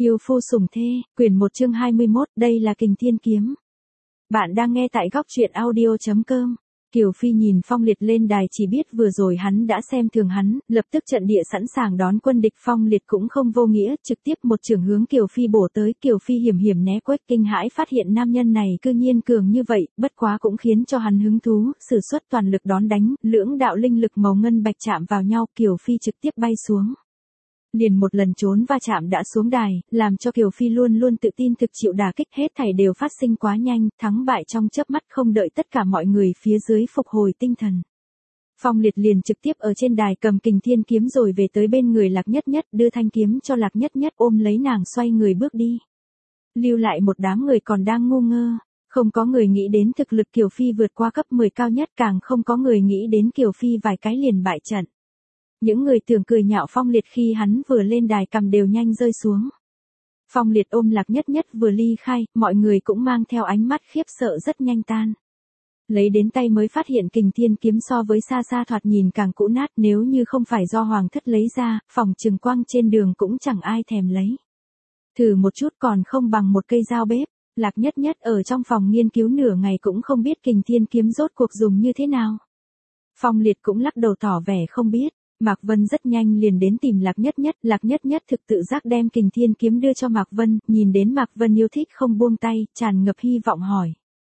Yêu phu sủng thê, quyển 1 chương 21, đây là Kình Thiên Kiếm. Bạn đang nghe tại góc truyện audio.com. Kiều Phi nhìn Phong Liệt lên đài chỉ biết vừa rồi hắn đã xem thường hắn, lập tức trận địa sẵn sàng đón quân địch. Phong Liệt cũng không vô nghĩa, trực tiếp một chưởng hướng Kiều Phi bổ tới. Kiều Phi hiểm hiểm né quét, kinh hãi phát hiện nam nhân này cư nhiên cường như vậy, bất quá cũng khiến cho hắn hứng thú, sử xuất toàn lực đón đánh, lưỡng đạo linh lực màu ngân bạch chạm vào nhau, Kiều Phi trực tiếp bay xuống. Liền một lần trốn va chạm đã xuống đài, làm cho Kiều Phi luôn luôn tự tin thực chịu đả kích, hết thảy đều phát sinh quá nhanh, thắng bại trong chớp mắt, không đợi tất cả mọi người phía dưới phục hồi tinh thần. Phong Liệt liền trực tiếp ở trên đài cầm Kình Thiên Kiếm rồi về tới bên người Lạc Nhất Nhất, đưa thanh kiếm cho Lạc Nhất Nhất, ôm lấy nàng xoay người bước đi. Lưu lại một đám người còn đang ngu ngơ, không có người nghĩ đến thực lực Kiều Phi vượt qua cấp 10 cao nhất, càng không có người nghĩ đến Kiều Phi vài cái liền bại trận. Những người tưởng cười nhạo Phong Liệt khi hắn vừa lên đài cầm đều nhanh rơi xuống. Phong Liệt ôm Lạc Nhất Nhất vừa ly khai, mọi người cũng mang theo ánh mắt khiếp sợ rất nhanh tan. Lấy đến tay mới phát hiện Kình Thiên Kiếm so với xa xa thoạt nhìn càng cũ nát, nếu như không phải do Hoàng thất lấy ra, phòng trừng quang trên đường cũng chẳng ai thèm lấy. Thử một chút còn không bằng một cây dao bếp. Lạc Nhất Nhất ở trong phòng nghiên cứu nửa ngày cũng không biết Kình Thiên Kiếm rốt cuộc dùng như thế nào. Phong Liệt cũng lắc đầu tỏ vẻ không biết. Mạc Vân rất nhanh liền đến tìm Lạc Nhất Nhất thực tự giác đem Kình Thiên Kiếm đưa cho Mạc Vân, nhìn đến Mạc Vân yêu thích không buông tay, tràn ngập hy vọng hỏi.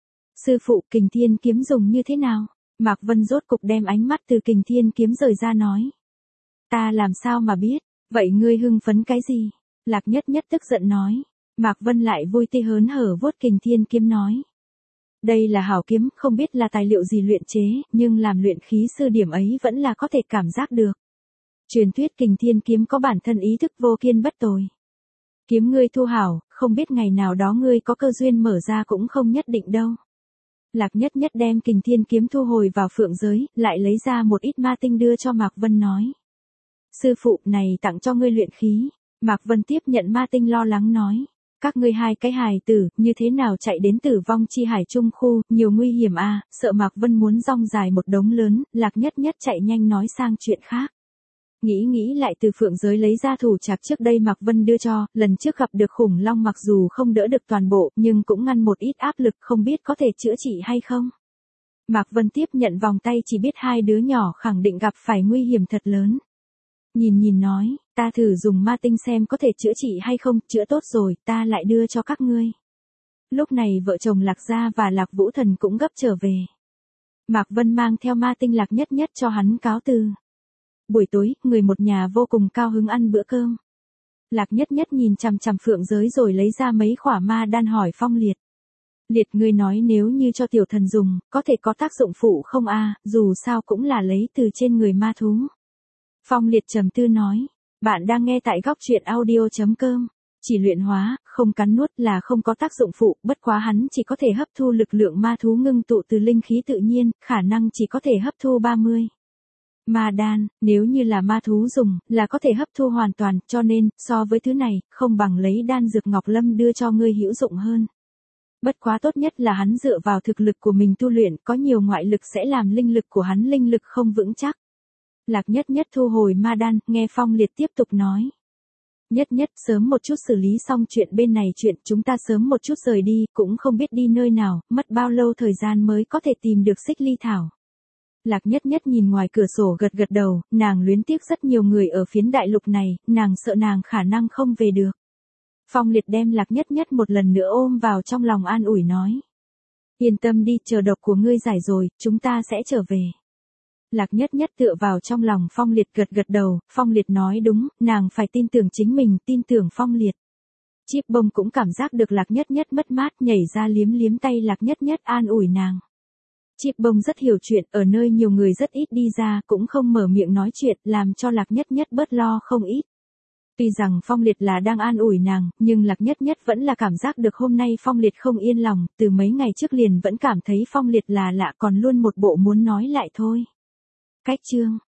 Sư phụ, Kình Thiên Kiếm dùng như thế nào? Mạc Vân rốt cục đem ánh mắt từ Kình Thiên Kiếm rời ra nói. Ta làm sao mà biết, vậy ngươi hưng phấn cái gì? Lạc Nhất Nhất tức giận nói. Mạc Vân lại vui tươi hớn hở vuốt Kình Thiên Kiếm nói. Đây là hảo kiếm, không biết là tài liệu gì luyện chế, nhưng làm luyện khí sư điểm ấy vẫn là có thể cảm giác được. Truyền thuyết Kình Thiên Kiếm có bản thân ý thức vô kiên bất tồi. Kiếm ngươi thu hảo, không biết ngày nào đó ngươi có cơ duyên mở ra cũng không nhất định đâu. Lạc Nhất Nhất đem Kình Thiên Kiếm thu hồi vào phượng giới, lại lấy ra một ít ma tinh đưa cho Mạc Vân nói. Sư phụ, này tặng cho ngươi luyện khí. Mạc Vân tiếp nhận ma tinh lo lắng nói. Các ngươi hai cái hài tử, như thế nào chạy đến Tử Vong Chi Hải Trung khu, nhiều nguy hiểm à, sợ Mạc Vân muốn rong dài một đống lớn, Lạc Nhất Nhất chạy nhanh nói sang chuyện khác. Nghĩ lại từ phượng giới lấy ra thủ trạc trước đây Mạc Vân đưa cho, lần trước gặp được khủng long mặc dù không đỡ được toàn bộ, nhưng cũng ngăn một ít áp lực, không biết có thể chữa trị hay không. Mạc Vân tiếp nhận vòng tay, chỉ biết hai đứa nhỏ khẳng định gặp phải nguy hiểm thật lớn. Nhìn nói, ta thử dùng ma tinh xem có thể chữa trị hay không, chữa tốt rồi, ta lại đưa cho các ngươi. Lúc này vợ chồng Lạc Gia và Lạc Vũ Thần cũng gấp trở về. Mạc Vân mang theo ma tinh Lạc Nhất Nhất cho hắn cáo từ. Buổi tối, người một nhà vô cùng cao hứng ăn bữa cơm. Lạc Nhất Nhất nhìn chằm chằm phượng giới rồi lấy ra mấy khỏa ma đan hỏi Phong Liệt. Liệt, ngươi nói nếu như cho tiểu thần dùng, có thể có tác dụng phụ không a? Dù sao cũng là lấy từ trên người ma thú. Phong Liệt trầm tư nói, bạn đang nghe tại góc truyện audio.com, chỉ luyện hóa, không cắn nuốt là không có tác dụng phụ, bất quá hắn chỉ có thể hấp thu lực lượng ma thú ngưng tụ từ linh khí tự nhiên, khả năng chỉ có thể hấp thu 30. Ma đan, nếu như là ma thú dùng, là có thể hấp thu hoàn toàn, cho nên, so với thứ này, không bằng lấy đan dược Ngọc Lâm đưa cho ngươi hữu dụng hơn. Bất quá tốt nhất là hắn dựa vào thực lực của mình tu luyện, có nhiều ngoại lực sẽ làm linh lực của hắn linh lực không vững chắc. Lạc Nhất Nhất thu hồi ma đan, nghe Phong Liệt tiếp tục nói. Nhất Nhất, sớm một chút xử lý xong chuyện bên này, chuyện chúng ta sớm một chút rời đi, cũng không biết đi nơi nào, mất bao lâu thời gian mới có thể tìm được xích ly thảo. Lạc Nhất Nhất nhìn ngoài cửa sổ gật gật đầu, nàng luyến tiếc rất nhiều người ở phiến đại lục này, nàng sợ nàng khả năng không về được. Phong Liệt đem Lạc Nhất Nhất một lần nữa ôm vào trong lòng an ủi nói. Yên tâm đi, chờ độc của ngươi giải rồi, chúng ta sẽ trở về. Lạc Nhất Nhất tựa vào trong lòng Phong Liệt gật gật đầu, Phong Liệt nói đúng, nàng phải tin tưởng chính mình, tin tưởng Phong Liệt. Chiếc bông cũng cảm giác được Lạc Nhất Nhất mất mát, nhảy ra liếm tay Lạc Nhất Nhất an ủi nàng. Chiếc bông rất hiểu chuyện, ở nơi nhiều người rất ít đi ra, cũng không mở miệng nói chuyện, làm cho Lạc Nhất Nhất bớt lo không ít. Tuy rằng Phong Liệt là đang an ủi nàng, nhưng Lạc Nhất Nhất vẫn là cảm giác được hôm nay Phong Liệt không yên lòng, từ mấy ngày trước liền vẫn cảm thấy Phong Liệt là lạ, còn luôn một bộ muốn nói lại thôi. Cách chương